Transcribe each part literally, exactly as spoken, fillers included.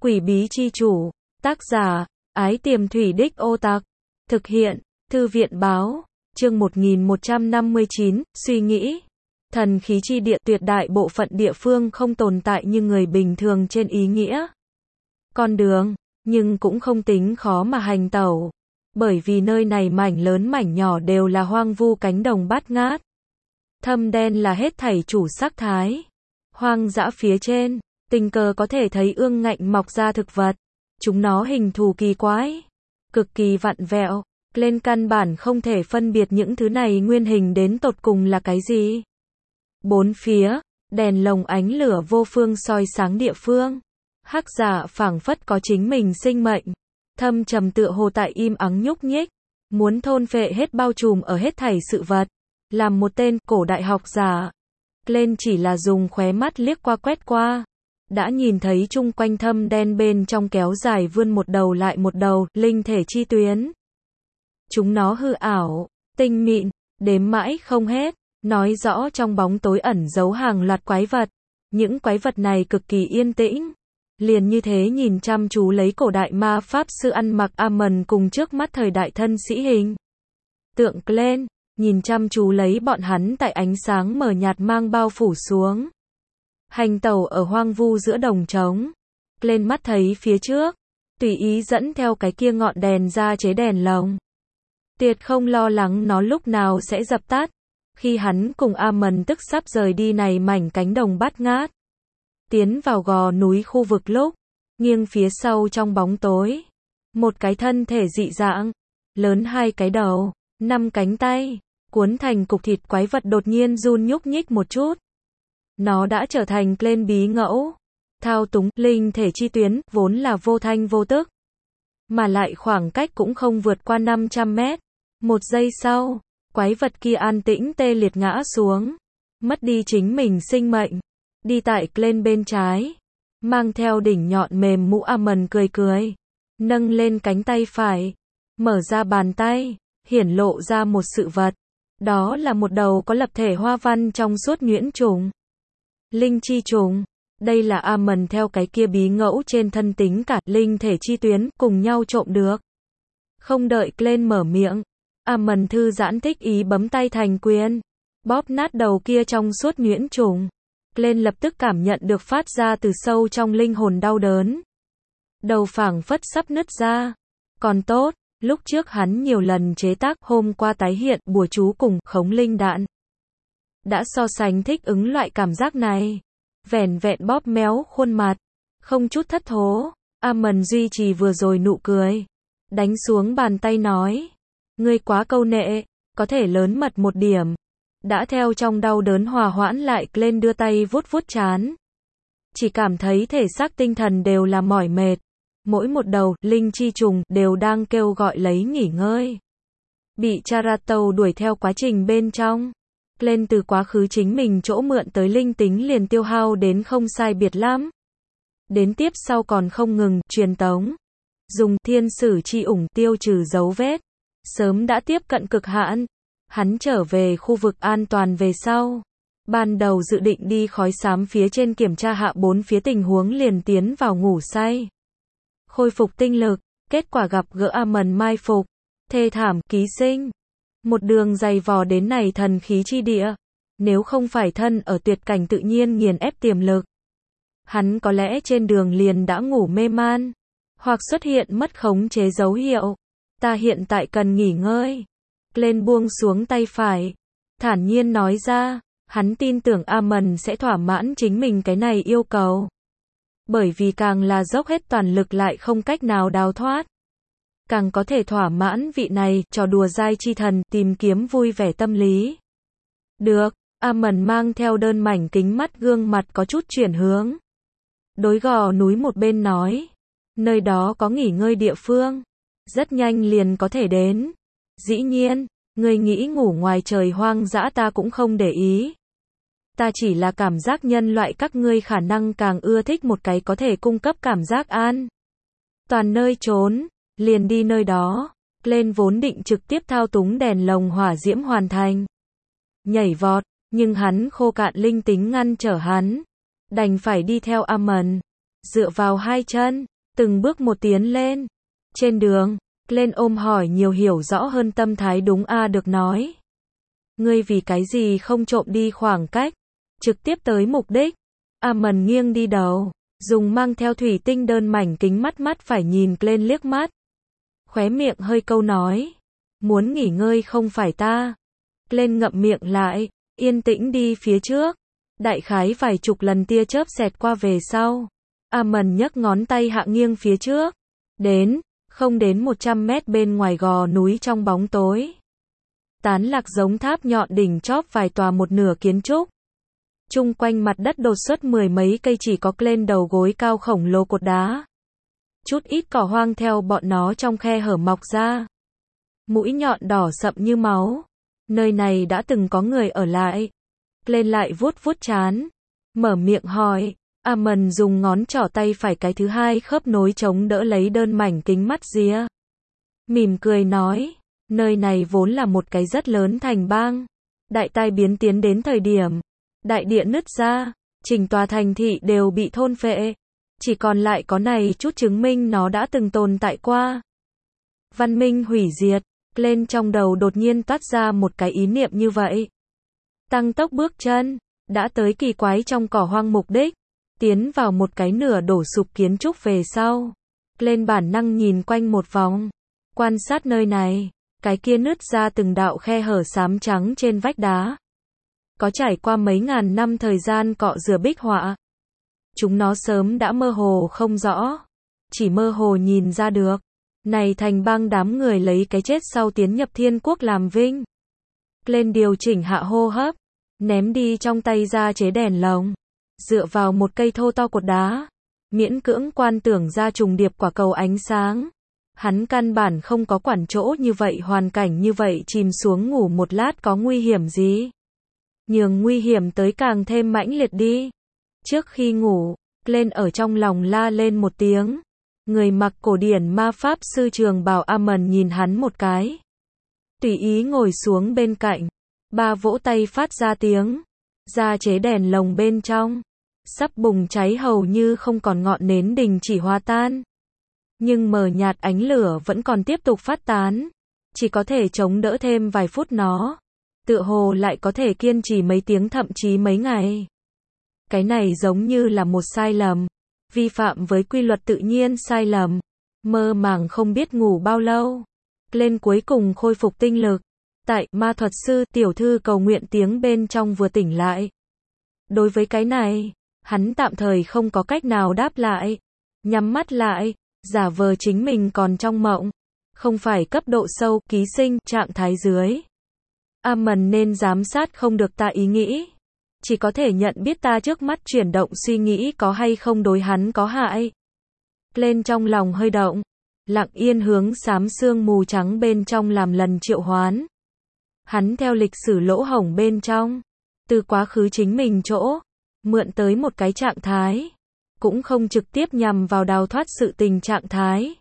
Quỷ bí chi chủ, tác giả, Ái Tiềm Thủy Đích Ô Tặc, thực hiện, Thư viện báo, chương một nghìn một trăm năm mươi chín, suy nghĩ. Thần khí chi địa tuyệt đại bộ phận địa phương không tồn tại như người bình thường trên ý nghĩa. Con đường, nhưng cũng không tính khó mà hành tẩu. Bởi vì nơi này mảnh lớn mảnh nhỏ đều là hoang vu cánh đồng bát ngát. Thâm đen là hết thảy chủ sắc thái. Hoang dã phía trên, tình cờ có thể thấy ương ngạnh mọc ra thực vật. Chúng nó hình thù kỳ quái, cực kỳ vặn vẹo, lên căn bản không thể phân biệt những thứ này nguyên hình đến tột cùng là cái gì. Bốn phía, đèn lồng ánh lửa vô phương soi sáng địa phương. Hắc giả phảng phất có chính mình sinh mệnh, thâm trầm tựa hồ tại im ắng nhúc nhích, muốn thôn phệ hết bao trùm ở hết thảy sự vật. Làm một tên cổ đại học giả, lên chỉ là dùng khóe mắt liếc qua quét qua, đã nhìn thấy chung quanh thâm đen bên trong kéo dài vươn một đầu lại một đầu linh thể chi tuyến. Chúng nó hư ảo, tinh mịn, đếm mãi không hết, nói rõ trong bóng tối ẩn giấu hàng loạt quái vật. Những quái vật này cực kỳ yên tĩnh, liền như thế nhìn chăm chú lấy cổ đại ma pháp sư ăn mặc Amon cùng trước mắt thời đại thân sĩ hình tượng Glenn, nhìn chăm chú lấy bọn hắn tại ánh sáng mờ nhạt mang bao phủ xuống. Hành tẩu ở hoang vu giữa đồng trống, Glenn mắt thấy phía trước, tùy ý dẫn theo cái kia ngọn đèn ra chế đèn lồng. Tuyệt không lo lắng nó lúc nào sẽ dập tắt. Khi hắn cùng Amon tức sắp rời đi này mảnh cánh đồng bát ngát, tiến vào gò núi khu vực lúc, nghiêng phía sau trong bóng tối, một cái thân thể dị dạng, lớn hai cái đầu, năm cánh tay, cuốn thành cục thịt quái vật đột nhiên run nhúc nhích một chút. Nó đã trở thành Glenn bí ngẫu, thao túng linh thể chi tuyến, vốn là vô thanh vô tức, mà lại khoảng cách cũng không vượt qua năm trăm mét. Một giây sau, quái vật kia an tĩnh tê liệt ngã xuống, mất đi chính mình sinh mệnh. Đi tại Glenn bên trái, mang theo đỉnh nhọn mềm mũ Amon cười cười, nâng lên cánh tay phải, mở ra bàn tay, hiển lộ ra một sự vật. Đó là một đầu có lập thể hoa văn trong suốt nhuyễn trùng. Linh chi trùng. Đây là Amon theo cái kia bí ngẫu trên thân tính cả linh thể chi tuyến cùng nhau trộm được. Không đợi Glenn mở miệng, Amon thư giãn thích ý bấm tay thành quyền, bóp nát đầu kia trong suốt nhuyễn trùng. Glenn lập tức cảm nhận được phát ra từ sâu trong linh hồn đau đớn. Đầu phảng phất sắp nứt ra. Còn tốt, lúc trước hắn nhiều lần chế tác hôm qua tái hiện bùa chú cùng khống linh đạn. Đã so sánh thích ứng loại cảm giác này. Vẻn vẹn bóp méo khuôn mặt, không chút thất thố, Amon duy trì vừa rồi nụ cười. Đánh xuống bàn tay nói, ngươi quá câu nệ, có thể lớn mật một điểm. Đã theo trong đau đớn hòa hoãn lại, Glenn đưa tay vuốt vuốt trán. Chỉ cảm thấy thể xác tinh thần đều là mỏi mệt. Mỗi một đầu linh chi trùng đều đang kêu gọi lấy nghỉ ngơi. Bị Charato đuổi theo quá trình bên trong, Glenn từ quá khứ chính mình chỗ mượn tới linh tính liền tiêu hao đến không sai biệt lắm. Đến tiếp sau còn không ngừng truyền tống, dùng thiên sử chi ủng tiêu trừ dấu vết, sớm đã tiếp cận cực hạn. Hắn trở về khu vực an toàn về sau, ban đầu dự định đi khói xám phía trên kiểm tra hạ bốn phía tình huống liền tiến vào ngủ say, khôi phục tinh lực. Kết quả gặp gỡ Amon mai phục, thê thảm ký sinh. Một đường dày vò đến này thần khí chi địa, nếu không phải thân ở tuyệt cảnh tự nhiên nghiền ép tiềm lực, hắn có lẽ trên đường liền đã ngủ mê man, hoặc xuất hiện mất khống chế dấu hiệu. Ta hiện tại cần nghỉ ngơi. Glenn buông xuống tay phải, thản nhiên nói ra, hắn tin tưởng Amon sẽ thỏa mãn chính mình cái này yêu cầu. Bởi vì càng là dốc hết toàn lực lại không cách nào đào thoát, càng có thể thỏa mãn vị này trò đùa dai chi thần tìm kiếm vui vẻ tâm lý. Được, Amon mang theo đơn mảnh kính mắt, gương mặt có chút chuyển hướng. Đối gò núi một bên nói, nơi đó có nghỉ ngơi địa phương, rất nhanh liền có thể đến. Dĩ nhiên, ngươi nghĩ ngủ ngoài trời hoang dã ta cũng không để ý. Ta chỉ là cảm giác nhân loại các ngươi khả năng càng ưa thích một cái có thể cung cấp cảm giác an toàn nơi trốn, liền đi nơi đó. Glenn vốn định trực tiếp thao túng đèn lồng hỏa diễm hoàn thành nhảy vọt, nhưng hắn khô cạn linh tính ngăn trở hắn, đành phải đi theo Amon, dựa vào hai chân, từng bước một tiến lên. Trên đường, lên ôm hỏi nhiều hiểu rõ hơn tâm thái đúng a được nói. Ngươi vì cái gì không trộm đi khoảng cách, trực tiếp tới mục đích. Amon nghiêng đi đầu, dùng mang theo thủy tinh đơn mảnh kính mắt mắt phải nhìn lên liếc mắt. Khóe miệng hơi câu nói. Muốn nghỉ ngơi không phải ta. Lên ngậm miệng lại, yên tĩnh đi phía trước. Đại khái vài chục lần tia chớp xẹt qua về sau. Amon nhấc ngón tay hạ nghiêng phía trước. Đến, không đến một trăm mét bên ngoài gò núi trong bóng tối. Tán lạc giống tháp nhọn đỉnh chóp vài tòa một nửa kiến trúc. Chung quanh mặt đất đột xuất mười mấy cây chỉ có lên đầu gối cao khổng lồ cột đá. Chút ít cỏ hoang theo bọn nó trong khe hở mọc ra. Mũi nhọn đỏ sậm như máu. Nơi này đã từng có người ở lại. Lên lại vuốt vuốt trán. Mở miệng hỏi. Amon dùng ngón trỏ tay phải cái thứ hai khớp nối chống đỡ lấy đơn mảnh kính mắt ria. Mỉm cười nói. Nơi này vốn là một cái rất lớn thành bang. Đại tai biến tiến đến thời điểm. Đại địa nứt ra. Chỉnh tòa thành thị đều bị thôn phệ. Chỉ còn lại có này chút chứng minh nó đã từng tồn tại qua. Văn minh hủy diệt. Lên trong đầu đột nhiên toát ra một cái ý niệm như vậy. Tăng tốc bước chân. Đã tới kỳ quái trong cỏ hoang mục đích. Tiến vào một cái nửa đổ sụp kiến trúc về sau. Lên bản năng nhìn quanh một vòng. Quan sát nơi này. Cái kia nứt ra từng đạo khe hở xám trắng trên vách đá. Có trải qua mấy ngàn năm thời gian cọ rửa bích họa. Chúng nó sớm đã mơ hồ không rõ. Chỉ mơ hồ nhìn ra được. Này thành bang đám người lấy cái chết sau tiến nhập thiên quốc làm vinh. Lên điều chỉnh hạ hô hấp. Ném đi trong tay ra chế đèn lồng. Dựa vào một cây thô to cột đá. Miễn cưỡng quan tưởng ra trùng điệp quả cầu ánh sáng. Hắn căn bản không có quản chỗ như vậy hoàn cảnh như vậy chìm xuống ngủ một lát có nguy hiểm gì. Nhường nguy hiểm tới càng thêm mãnh liệt đi. Trước khi ngủ, lên ở trong lòng la lên một tiếng. Người mặc cổ điển ma pháp sư trường bào Amon nhìn hắn một cái. Tùy ý ngồi xuống bên cạnh. Ba vỗ tay phát ra tiếng. Ra chế đèn lồng bên trong. Sắp bùng cháy hầu như không còn ngọn nến đình chỉ hòa tan. Nhưng mờ nhạt ánh lửa vẫn còn tiếp tục phát tán. Chỉ có thể chống đỡ thêm vài phút nó. Tựa hồ lại có thể kiên trì mấy tiếng thậm chí mấy ngày. Cái này giống như là một sai lầm. Vi phạm với quy luật tự nhiên sai lầm. Mơ màng không biết ngủ bao lâu. Lên cuối cùng khôi phục tinh lực. Tại ma thuật sư tiểu thư cầu nguyện tiếng bên trong vừa tỉnh lại. Đối với cái này, hắn tạm thời không có cách nào đáp lại. Nhắm mắt lại, giả vờ chính mình còn trong mộng. Không phải cấp độ sâu, ký sinh, trạng thái dưới. Amon nên giám sát không được ta ý nghĩ. Chỉ có thể nhận biết ta trước mắt chuyển động suy nghĩ có hay không đối hắn có hại. Lên trong lòng hơi động. Lặng yên hướng xám sương mù trắng bên trong làm lần triệu hoán. Hắn theo lịch sử lỗ hổng bên trong. Từ quá khứ chính mình chỗ. Mượn tới một cái trạng thái. Cũng không trực tiếp nhằm vào đào thoát sự tình trạng thái.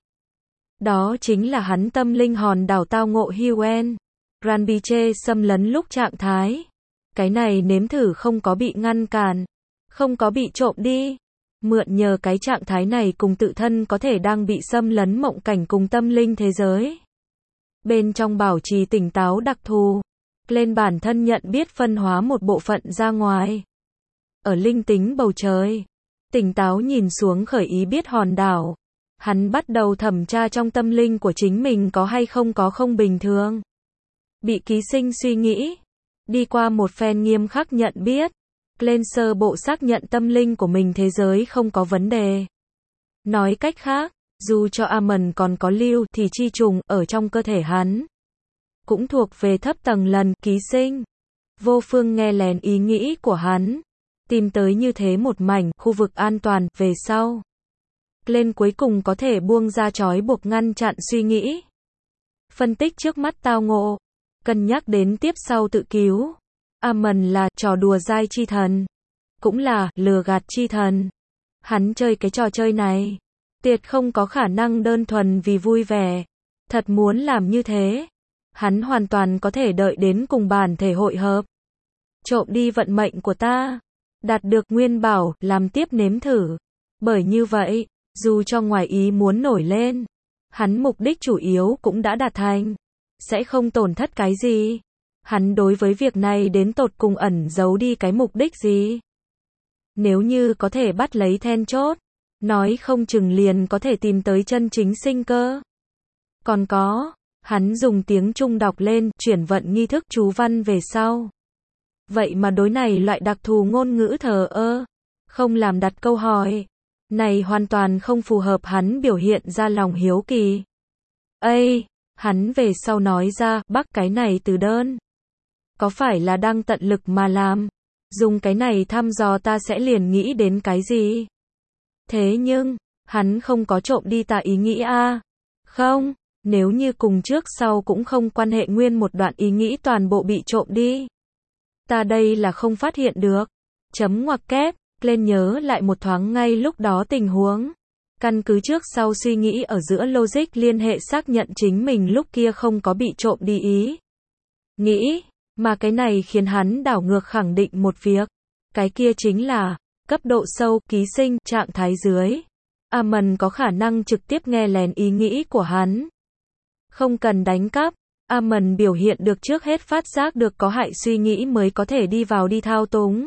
Đó chính là hắn tâm linh hòn đảo tao ngộ Huen. Granbiche xâm lấn lúc trạng thái. Cái này nếm thử không có bị ngăn cản. Không có bị trộm đi. Mượn nhờ cái trạng thái này cùng tự thân có thể đang bị xâm lấn mộng cảnh cùng tâm linh thế giới. Bên trong bảo trì tỉnh táo đặc thù. Lên bản thân nhận biết phân hóa một bộ phận ra ngoài. Ở linh tính bầu trời. Tỉnh táo nhìn xuống khởi ý biết hòn đảo. Hắn bắt đầu thẩm tra trong tâm linh của chính mình có hay không có không bình thường. Bị ký sinh suy nghĩ. Đi qua một phen nghiêm khắc nhận biết. Lên sơ bộ xác nhận tâm linh của mình thế giới không có vấn đề. Nói cách khác, dù cho Amon còn có lưu thì chi trùng ở trong cơ thể hắn. Cũng thuộc về thấp tầng lần ký sinh. Vô phương nghe lén ý nghĩ của hắn. Tìm tới như thế một mảnh khu vực an toàn về sau. Lên cuối cùng có thể buông ra trói buộc ngăn chặn suy nghĩ. Phân tích trước mắt tao ngộ. Cân nhắc đến tiếp sau tự cứu. Amon là trò đùa dai chi thần. Cũng là lừa gạt chi thần. Hắn chơi cái trò chơi này. Tuyệt không có khả năng đơn thuần vì vui vẻ. Thật muốn làm như thế. Hắn hoàn toàn có thể đợi đến cùng bản thể hội hợp. Trộm đi vận mệnh của ta. Đạt được nguyên bảo, làm tiếp nếm thử. Bởi như vậy, Dù cho ngoài ý muốn nổi lên, hắn mục đích chủ yếu cũng đã đạt thành, sẽ không tổn thất cái gì. Hắn đối với việc này đến tột cùng ẩn giấu đi cái mục đích gì? Nếu như có thể bắt lấy then chốt, nói không chừng liền có thể tìm tới chân chính sinh cơ. Còn có, hắn dùng tiếng Trung đọc lên, chuyển vận nghi thức chú văn về sau. Vậy mà đối này loại đặc thù ngôn ngữ thờ ơ, không làm đặt câu hỏi. Này hoàn toàn không phù hợp hắn biểu hiện ra lòng hiếu kỳ. Ây, hắn về sau nói ra, bắc cái này từ đơn. Có phải là đang tận lực mà làm? Dùng cái này thăm dò ta sẽ liền nghĩ đến cái gì? Thế nhưng, hắn không có trộm đi ta ý nghĩ a à? Không, nếu như cùng trước sau cũng không quan hệ nguyên một đoạn ý nghĩ toàn bộ bị trộm đi. Ta đây là không phát hiện được. Chấm ngoặc kép, lên nhớ lại một thoáng ngay lúc đó tình huống. Căn cứ trước sau suy nghĩ ở giữa logic liên hệ xác nhận chính mình lúc kia không có bị trộm đi ý. Nghĩ, mà cái này khiến hắn đảo ngược khẳng định một việc. Cái kia chính là, cấp độ sâu, ký sinh, trạng thái dưới. Amon có khả năng trực tiếp nghe lén ý nghĩ của hắn. Không cần đánh cắp, Amon biểu hiện được trước hết phát giác được có hại suy nghĩ mới có thể đi vào đi thao túng.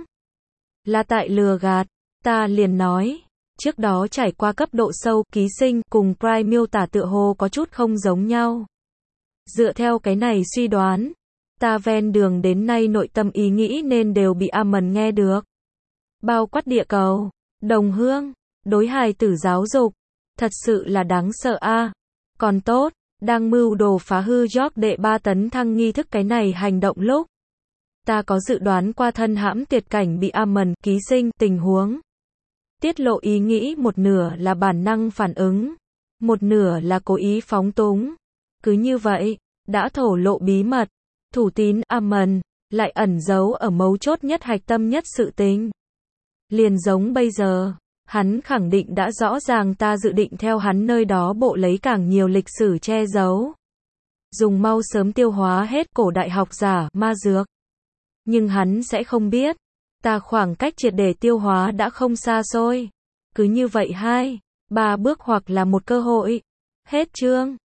Là tại lừa gạt, ta liền nói. Trước đó trải qua cấp độ sâu, ký sinh, cùng Prime miêu tả tựa hồ có chút không giống nhau. Dựa theo cái này suy đoán, ta ven đường đến nay nội tâm ý nghĩ nên đều bị Amon nghe được. Bao quát địa cầu, đồng hương, đối hài tử giáo dục, thật sự là đáng sợ a. À. Còn tốt, đang mưu đồ phá hư York đệ ba tấn thăng nghi thức cái này hành động lúc. Ta có dự đoán qua thân hãm tuyệt cảnh bị Amon, ký sinh, tình huống. Tiết lộ ý nghĩ một nửa là bản năng phản ứng, một nửa là cố ý phóng túng. Cứ như vậy, đã thổ lộ bí mật, thủ tín Amon, lại ẩn giấu ở mấu chốt nhất hạch tâm nhất sự tình. Liền giống bây giờ, hắn khẳng định đã rõ ràng ta dự định theo hắn nơi đó bộ lấy càng nhiều lịch sử che giấu. Dùng mau sớm tiêu hóa hết cổ đại học giả, ma dược. Nhưng hắn sẽ không biết, ta khoảng cách triệt để tiêu hóa đã không xa xôi. Cứ như vậy hai, ba bước hoặc là một cơ hội. Hết chương.